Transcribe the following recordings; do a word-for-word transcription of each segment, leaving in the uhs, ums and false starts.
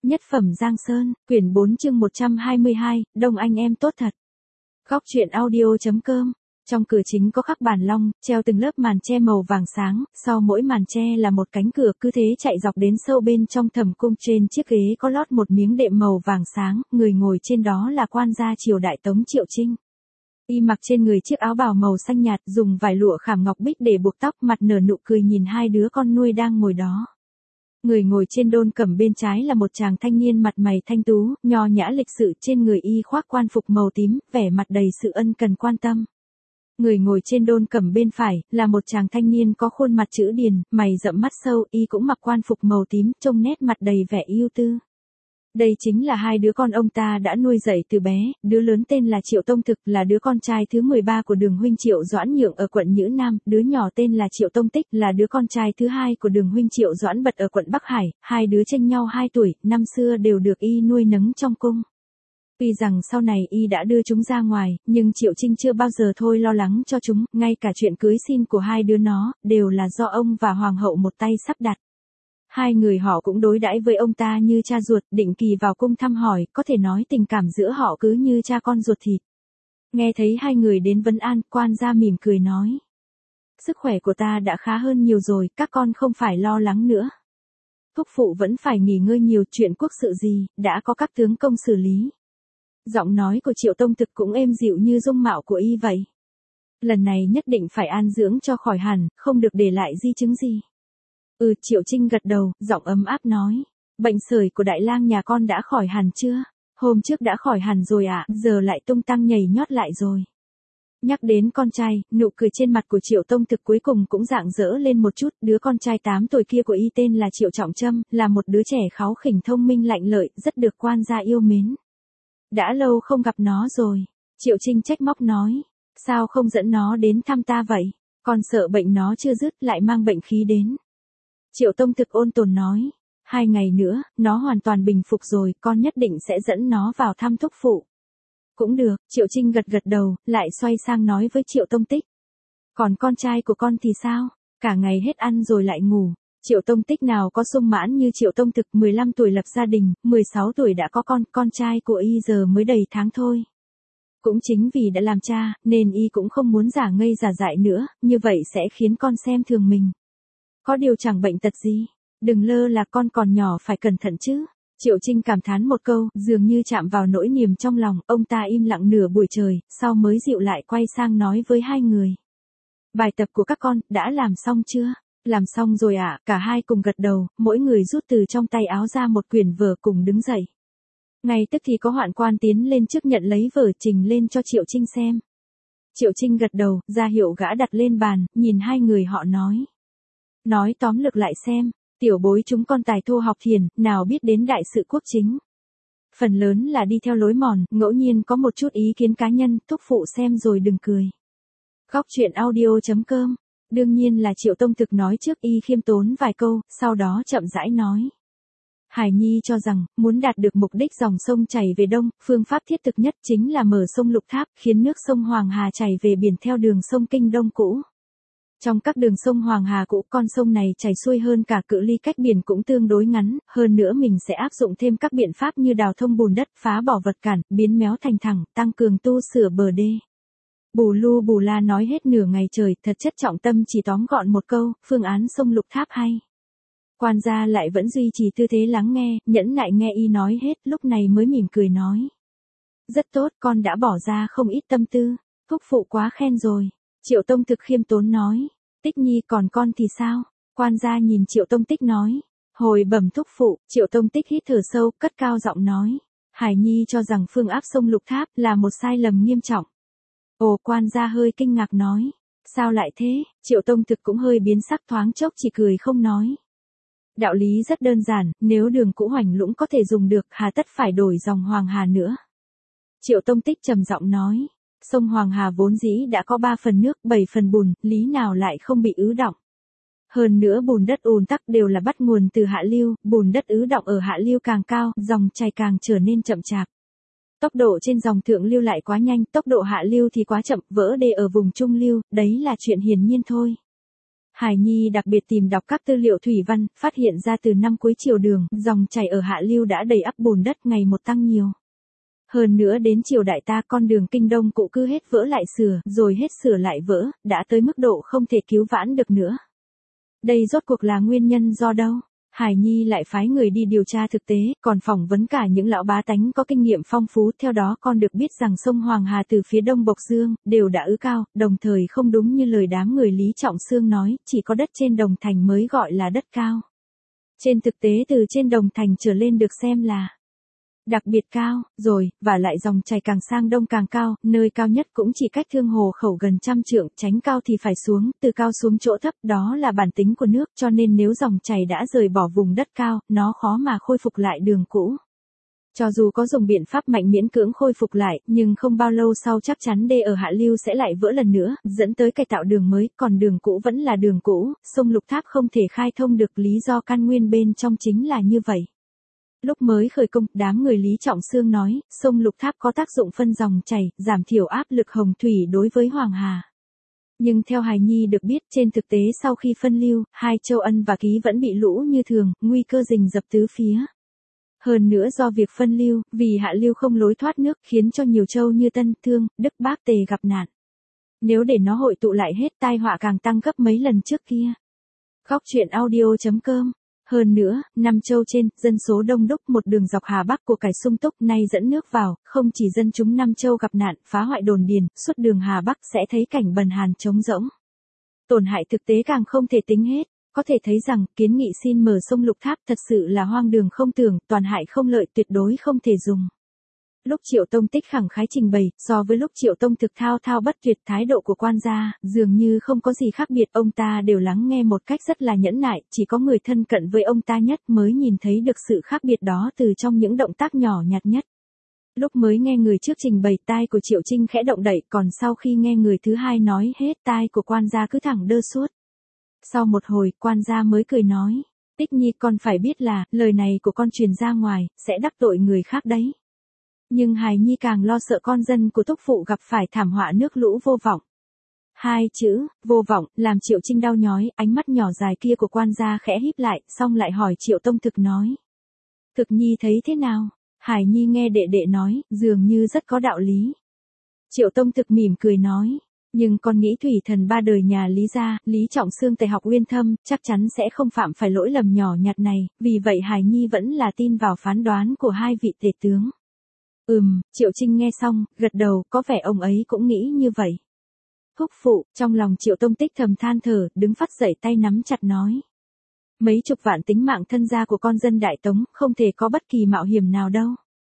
Nhất phẩm Giang Sơn, quyển bốn chương một trăm hai mươi hai, Đông anh em tốt thật. Góc truyện audio.com. Trong cửa chính có khắc bàn long, treo từng lớp màn che màu vàng sáng, sau mỗi màn che là một cánh cửa, cứ thế chạy dọc đến sâu bên trong thẩm cung. Trên chiếc ghế có lót một miếng đệm màu vàng sáng, người ngồi trên đó là quan gia triều đại Tống Triệu Trinh. Y mặc trên người chiếc áo bào màu xanh nhạt, dùng vải lụa khảm ngọc bích để buộc tóc, mặt nở nụ cười nhìn hai đứa con nuôi đang ngồi đó. Người ngồi trên đôn cẩm bên trái là một chàng thanh niên mặt mày thanh tú, nho nhã lịch sự, trên người y khoác quan phục màu tím, vẻ mặt đầy sự ân cần quan tâm. Người ngồi trên đôn cẩm bên phải là một chàng thanh niên có khuôn mặt chữ điền, mày rậm mắt sâu, y cũng mặc quan phục màu tím, trông nét mặt đầy vẻ ưu tư. Đây chính là hai đứa con ông ta đã nuôi dạy từ bé, đứa lớn tên là Triệu Tông Thực, là đứa con trai thứ mười ba của Đường huynh Triệu Doãn Nhượng ở quận Nhữ Nam, đứa nhỏ tên là Triệu Tông Tích, là đứa con trai thứ hai của Đường huynh Triệu Doãn Bật ở quận Bắc Hải, hai đứa chênh nhau hai tuổi, năm xưa đều được y nuôi nấng trong cung. Tuy rằng sau này y đã đưa chúng ra ngoài, nhưng Triệu Trinh chưa bao giờ thôi lo lắng cho chúng, ngay cả chuyện cưới xin của hai đứa nó, đều là do ông và hoàng hậu một tay sắp đặt. Hai người họ cũng đối đãi với ông ta như cha ruột, định kỳ vào cung thăm hỏi, có thể nói tình cảm giữa họ cứ như cha con ruột thịt. Nghe thấy hai người đến vấn an, quan gia mỉm cười nói: Sức khỏe của ta đã khá hơn nhiều rồi, các con không phải lo lắng nữa. Thúc phụ vẫn phải nghỉ ngơi nhiều, chuyện quốc sự gì, đã có các tướng công xử lý. Giọng nói của Triệu Tông Thực cũng êm dịu như dung mạo của y vậy. Lần này nhất định phải an dưỡng cho khỏi hẳn, không được để lại di chứng gì. Ừ, Triệu Trinh gật đầu, giọng ấm áp nói: Bệnh sởi của đại lang nhà con đã khỏi hẳn chưa? Hôm trước đã khỏi hẳn rồi ạ, à, giờ lại tung tăng nhảy nhót lại rồi. Nhắc đến con trai, nụ cười trên mặt của Triệu Tông Thực cuối cùng cũng rạng rỡ lên một chút. Đứa con trai tám tuổi kia của y tên là Triệu Trọng Trâm, là một đứa trẻ kháu khỉnh thông minh lạnh lợi, rất được quan gia yêu mến. Đã lâu không gặp nó rồi. Triệu Trinh trách móc nói: Sao không dẫn nó đến thăm ta vậy? Con sợ bệnh nó chưa dứt lại mang bệnh khí đến. Triệu Tông Thực ôn tồn nói: Hai ngày nữa, nó hoàn toàn bình phục rồi, con nhất định sẽ dẫn nó vào thăm thúc phụ. Cũng được, Triệu Trinh gật gật đầu, lại xoay sang nói với Triệu Tông Tích: Còn con trai của con thì sao? Cả ngày hết ăn rồi lại ngủ. Triệu Tông Tích nào có sung mãn như Triệu Tông Thực, mười lăm tuổi lập gia đình, mười sáu tuổi đã có con, con trai của y giờ mới đầy tháng thôi. Cũng chính vì đã làm cha, nên y cũng không muốn giả ngây giả dại nữa, như vậy sẽ khiến con xem thường mình. Có điều chẳng bệnh tật gì, đừng lơ là, con còn nhỏ phải cẩn thận chứ. Triệu Trinh cảm thán một câu, dường như chạm vào nỗi niềm trong lòng, ông ta im lặng nửa buổi trời, sau mới dịu lại quay sang nói với hai người: Bài tập của các con, đã làm xong chưa? Làm xong rồi ạ, à, cả hai cùng gật đầu, mỗi người rút từ trong tay áo ra một quyển vở cùng đứng dậy. Ngay tức thì có hoạn quan tiến lên trước nhận lấy vở trình lên cho Triệu Trinh xem. Triệu Trinh gật đầu, ra hiệu gã đặt lên bàn, nhìn hai người họ nói: Nói tóm lược lại xem, tiểu bối chúng con tài thô học thiền, nào biết đến đại sự quốc chính. Phần lớn là đi theo lối mòn, ngẫu nhiên có một chút ý kiến cá nhân, thúc phụ xem rồi đừng cười. Góc truyện audio.com. Đương nhiên là Triệu Tông Thực nói trước, y khiêm tốn vài câu, sau đó chậm rãi nói: Hải Nhi cho rằng, muốn đạt được mục đích dòng sông chảy về đông, phương pháp thiết thực nhất chính là mở sông Lục Tháp, khiến nước sông Hoàng Hà chảy về biển theo đường sông Kinh Đông cũ. Trong các đường sông Hoàng Hà cũ, con sông này chảy xuôi hơn cả, cự ly cách biển cũng tương đối ngắn, hơn nữa mình sẽ áp dụng thêm các biện pháp như đào thông bùn đất, phá bỏ vật cản, biến méo thành thẳng, tăng cường tu sửa bờ đê. Bù lu bù la nói hết nửa ngày trời, thật chất trọng tâm chỉ tóm gọn một câu: phương án sông Lục Tháp hay. Quan gia lại vẫn duy trì tư thế lắng nghe, nhẫn nại nghe y nói hết, lúc này mới mỉm cười nói: Rất tốt, con đã bỏ ra không ít tâm tư, thúc phụ quá khen rồi. Triệu Tông Thực khiêm tốn nói: Tích Nhi, còn con thì sao? Quan gia nhìn Triệu Tông Tích nói: Hồi bẩm thúc phụ. Triệu Tông Tích hít thở sâu, cất cao giọng nói: Hải Nhi cho rằng phương áp sông Lục Tháp là một sai lầm nghiêm trọng. Ồ, quan gia hơi kinh ngạc nói: Sao lại thế? Triệu Tông Thực cũng hơi biến sắc, thoáng chốc chỉ cười không nói. Đạo lý rất đơn giản, nếu đường cũ Hoành Lũng có thể dùng được, hà tất phải đổi dòng Hoàng Hà nữa. Triệu Tông Tích trầm giọng nói: Sông Hoàng Hà vốn dĩ đã có ba phần nước, bảy phần bùn, lý nào lại không bị ứ đọng. Hơn nữa bùn đất ùn tắc đều là bắt nguồn từ hạ lưu, bùn đất ứ đọng ở hạ lưu càng cao, dòng chảy càng trở nên chậm chạp. Tốc độ trên dòng thượng lưu lại quá nhanh, tốc độ hạ lưu thì quá chậm, vỡ đê ở vùng trung lưu, đấy là chuyện hiển nhiên thôi. Hải Nhi đặc biệt tìm đọc các tư liệu thủy văn, phát hiện ra từ năm cuối triều Đường, dòng chảy ở hạ lưu đã đầy ắp bùn đất ngày một tăng nhiều. Hơn nữa đến triều đại ta con đường kinh đông cụ cứ hết vỡ lại sửa, rồi hết sửa lại vỡ, đã tới mức độ không thể cứu vãn được nữa. Đây rốt cuộc là nguyên nhân do đâu? Hải Nhi lại phái người đi điều tra thực tế, còn phỏng vấn cả những lão bá tánh có kinh nghiệm phong phú. Theo đó con được biết rằng sông Hoàng Hà từ phía đông Bộc Dương, đều đã ứ cao, đồng thời không đúng như lời đám người Lý Trọng Xương nói, chỉ có đất trên Đồng Thành mới gọi là đất cao. Trên thực tế từ trên Đồng Thành trở lên được xem là đặc biệt cao, rồi, và lại dòng chảy càng sang đông càng cao, nơi cao nhất cũng chỉ cách Thương Hồ Khẩu gần trăm trượng, tránh cao thì phải xuống, từ cao xuống chỗ thấp, đó là bản tính của nước, cho nên nếu dòng chảy đã rời bỏ vùng đất cao, nó khó mà khôi phục lại đường cũ. Cho dù có dùng biện pháp mạnh miễn cưỡng khôi phục lại, nhưng không bao lâu sau chắc chắn đê ở hạ lưu sẽ lại vỡ lần nữa, dẫn tới cải tạo đường mới, còn đường cũ vẫn là đường cũ, sông Lục Tháp không thể khai thông được, lý do căn nguyên bên trong chính là như vậy. Lúc mới khởi công, đám người Lý Trọng Xương nói, sông Lục Tháp có tác dụng phân dòng chảy, giảm thiểu áp lực hồng thủy đối với Hoàng Hà. Nhưng theo Hải Nhi được biết, trên thực tế sau khi phân lưu, hai châu Ân và Ký vẫn bị lũ như thường, nguy cơ rình rập tứ phía. Hơn nữa do việc phân lưu, vì hạ lưu không lối thoát nước, khiến cho nhiều châu như Tân, Thương, Đức, Bác Tề gặp nạn. Nếu để nó hội tụ lại hết, tai họa càng tăng gấp mấy lần trước kia. Góc truyện audio chấm com. Hơn nữa, năm châu trên, dân số đông đúc, một đường dọc Hà Bắc của cải sung túc, nay dẫn nước vào, không chỉ dân chúng năm châu gặp nạn, phá hoại đồn điền, suốt đường Hà Bắc sẽ thấy cảnh bần hàn trống rỗng. Tổn hại thực tế càng không thể tính hết, có thể thấy rằng, kiến nghị xin mở sông Lục Tháp thật sự là hoang đường không tưởng, toàn hại không lợi, tuyệt đối không thể dùng. Lúc Triệu Tông Tích khẳng khái trình bày, so với lúc Triệu Tông Thực thao thao bất tuyệt, thái độ của quan gia, dường như không có gì khác biệt, ông ta đều lắng nghe một cách rất là nhẫn nại, chỉ có người thân cận với ông ta nhất mới nhìn thấy được sự khác biệt đó từ trong những động tác nhỏ nhặt nhất. Lúc mới nghe người trước trình bày, tai của Triệu Trinh khẽ động đậy, còn sau khi nghe người thứ hai nói hết, tai của quan gia cứ thẳng đơ suốt. Sau một hồi, quan gia mới cười nói, Tích Nhi con phải biết là, lời này của con truyền ra ngoài, sẽ đắc tội người khác đấy. Nhưng Hải Nhi càng lo sợ con dân của Túc Phụ gặp phải thảm họa nước lũ vô vọng. Hai chữ, vô vọng, làm Triệu Trinh đau nhói, ánh mắt nhỏ dài kia của quan gia khẽ híp lại, xong lại hỏi Triệu Tông Thực nói. Thực Nhi thấy thế nào? Hải Nhi nghe đệ đệ nói, dường như rất có đạo lý. Triệu Tông Thực mỉm cười nói, nhưng con nghĩ thủy thần ba đời nhà Lý gia, Lý Trọng Xương tài học uyên thâm, chắc chắn sẽ không phạm phải lỗi lầm nhỏ nhặt này, vì vậy Hải Nhi vẫn là tin vào phán đoán của hai vị tể tướng. Ừm, Triệu Trinh nghe xong, gật đầu, có vẻ ông ấy cũng nghĩ như vậy. Thúc phụ, trong lòng Triệu Tông Tích thầm than thở, đứng phắt dậy tay nắm chặt nói. Mấy chục vạn tính mạng thân gia của con dân Đại Tống, không thể có bất kỳ mạo hiểm nào đâu.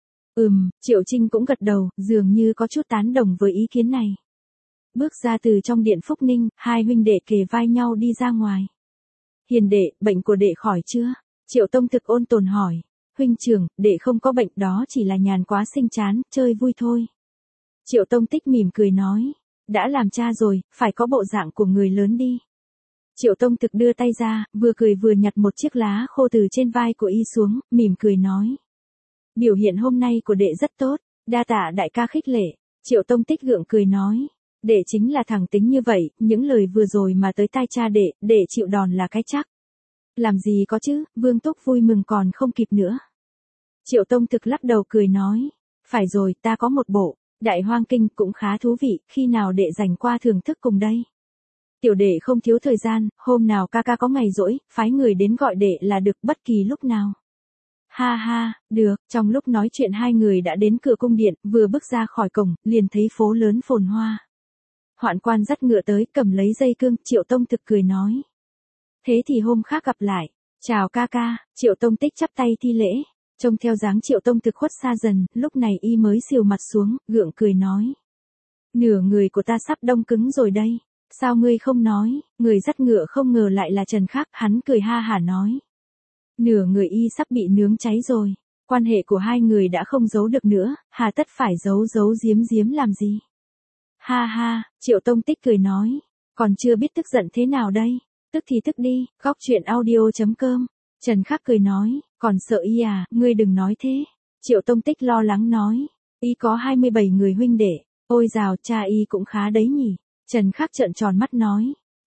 Ừm, Triệu Trinh cũng gật đầu, dường như có chút tán đồng với ý kiến này. Bước ra từ trong điện Phúc Ninh, hai huynh đệ kề vai nhau đi ra ngoài. Hiền đệ, bệnh của đệ khỏi chưa? Triệu Tông Thực ôn tồn hỏi. Huynh trưởng, đệ không có bệnh, đó chỉ là nhàn quá sinh chán, chơi vui thôi. Triệu Tông Tích mỉm cười nói. Đã làm cha rồi, phải có bộ dạng của người lớn đi. Triệu Tông Thực đưa tay ra, vừa cười vừa nhặt một chiếc lá khô từ trên vai của y xuống, mỉm cười nói. Biểu hiện hôm nay của đệ rất tốt, đa tạ đại ca khích lệ. Triệu Tông Tích gượng cười nói. Đệ chính là thẳng tính như vậy, những lời vừa rồi mà tới tai cha đệ, đệ chịu đòn là cái chắc. Làm gì có chứ, Vương Túc vui mừng còn không kịp nữa. Triệu Tông Thực lắc đầu cười nói. Phải rồi, ta có một bộ, Đại Hoang Kinh cũng khá thú vị, khi nào đệ dành qua thưởng thức cùng đây. Tiểu đệ không thiếu thời gian, hôm nào ca ca có ngày rỗi, phái người đến gọi đệ là được bất kỳ lúc nào. Ha ha, được, trong lúc nói chuyện hai người đã đến cửa cung điện, vừa bước ra khỏi cổng, liền thấy phố lớn phồn hoa. Hoạn quan dắt ngựa tới, cầm lấy dây cương, Triệu Tông Thực cười nói. Thế thì hôm khác gặp lại, chào ca ca, Triệu Tông Tích chắp tay thi lễ, trông theo dáng Triệu Tông Thực khuất xa dần, lúc này y mới xìu mặt xuống, gượng cười nói. Nửa người của ta sắp đông cứng rồi đây, sao ngươi không nói, người dắt ngựa không ngờ lại là Trần Khắc, hắn cười ha hả nói. Nửa người y sắp bị nướng cháy rồi, quan hệ của hai người đã không giấu được nữa, hà tất phải giấu giấu giếm giếm làm gì. Ha ha, Triệu Tông Tích cười nói, còn chưa biết tức giận thế nào đây, tức thì tức đi, góc truyện audio chấm com. Trần Khắc cười nói, còn sợ y à, ngươi đừng nói thế. Triệu Tông Tích lo lắng nói, y có hai mươi bảy người huynh đệ, ôi dào cha y cũng khá đấy nhỉ. Trần Khắc trợn tròn mắt nói,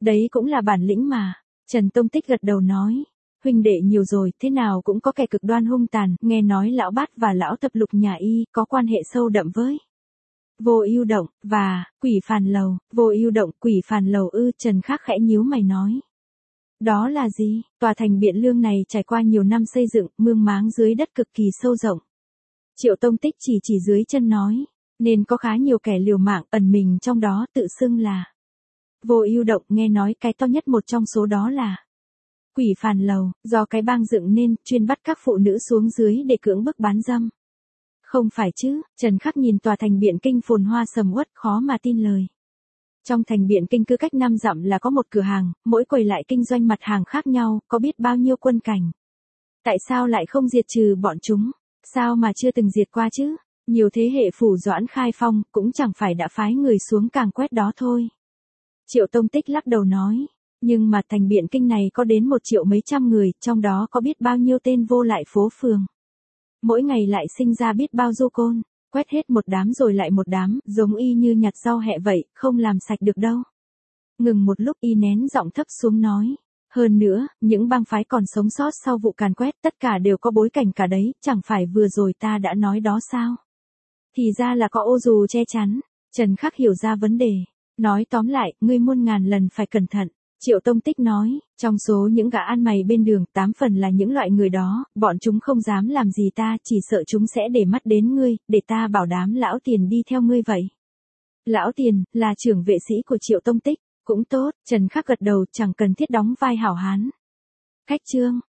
Đấy cũng là bản lĩnh mà. Trần Tông Tích gật đầu nói. Huynh đệ nhiều rồi, thế nào cũng có kẻ cực đoan hung tàn, nghe nói lão bát và lão thập lục nhà y có quan hệ sâu đậm với Vô Ưu Động và Quỷ Phàn Lầu. Vô Ưu Động, Quỷ Phàn Lầu ư? Trần Khắc khẽ nhíu mày nói. Đó là gì? Tòa thành Biện Lương này trải qua nhiều năm xây dựng, mương máng dưới đất cực kỳ sâu rộng. Triệu Tông Tích chỉ chỉ dưới chân nói, nên có khá nhiều kẻ liều mạng ẩn mình trong đó, tự xưng là Vô Ưu Động. Nghe nói cái to nhất một trong số đó là Quỷ Phàn Lầu, do cái bang dựng nên, chuyên bắt các phụ nữ xuống dưới để cưỡng bức bán dâm. Không phải chứ? Trần Khắc nhìn tòa thành Biện Kinh phồn hoa sầm uất, khó mà tin lời. Trong thành Biện Kinh cứ cách năm dặm là có một cửa hàng, mỗi quầy lại kinh doanh mặt hàng khác nhau, có biết bao nhiêu quân cảnh. Tại sao lại không diệt trừ bọn chúng? Sao mà chưa từng diệt qua chứ? Nhiều thế hệ phủ Doãn Khai Phong cũng chẳng phải đã phái người xuống càn quét đó thôi. Triệu Tông Tích lắc đầu nói. Nhưng mà thành Biện Kinh này có đến một triệu mấy trăm người, trong đó có biết bao nhiêu tên vô lại phố phường. Mỗi ngày lại sinh ra biết bao du côn, quét hết một đám rồi lại một đám, giống y như nhặt rau hẹ vậy, không làm sạch được đâu. Ngừng một lúc y nén giọng thấp xuống nói. Hơn nữa, những bang phái còn sống sót sau vụ càn quét tất cả đều có bối cảnh cả đấy, chẳng phải vừa rồi ta đã nói đó sao? Thì ra là có ô dù che chắn. Trần Khắc hiểu ra vấn đề. Nói tóm lại, ngươi muôn ngàn lần phải cẩn thận. Triệu Tông Tích nói, trong số những gã ăn mày bên đường, tám phần là những loại người đó, bọn chúng không dám làm gì ta, chỉ sợ chúng sẽ để mắt đến ngươi, để ta bảo đảm lão Tiền đi theo ngươi vậy. Lão Tiền, là trưởng vệ sĩ của Triệu Tông Tích, cũng tốt, Trần Khắc gật đầu, chẳng cần thiết đóng vai hảo hán. Khách trương,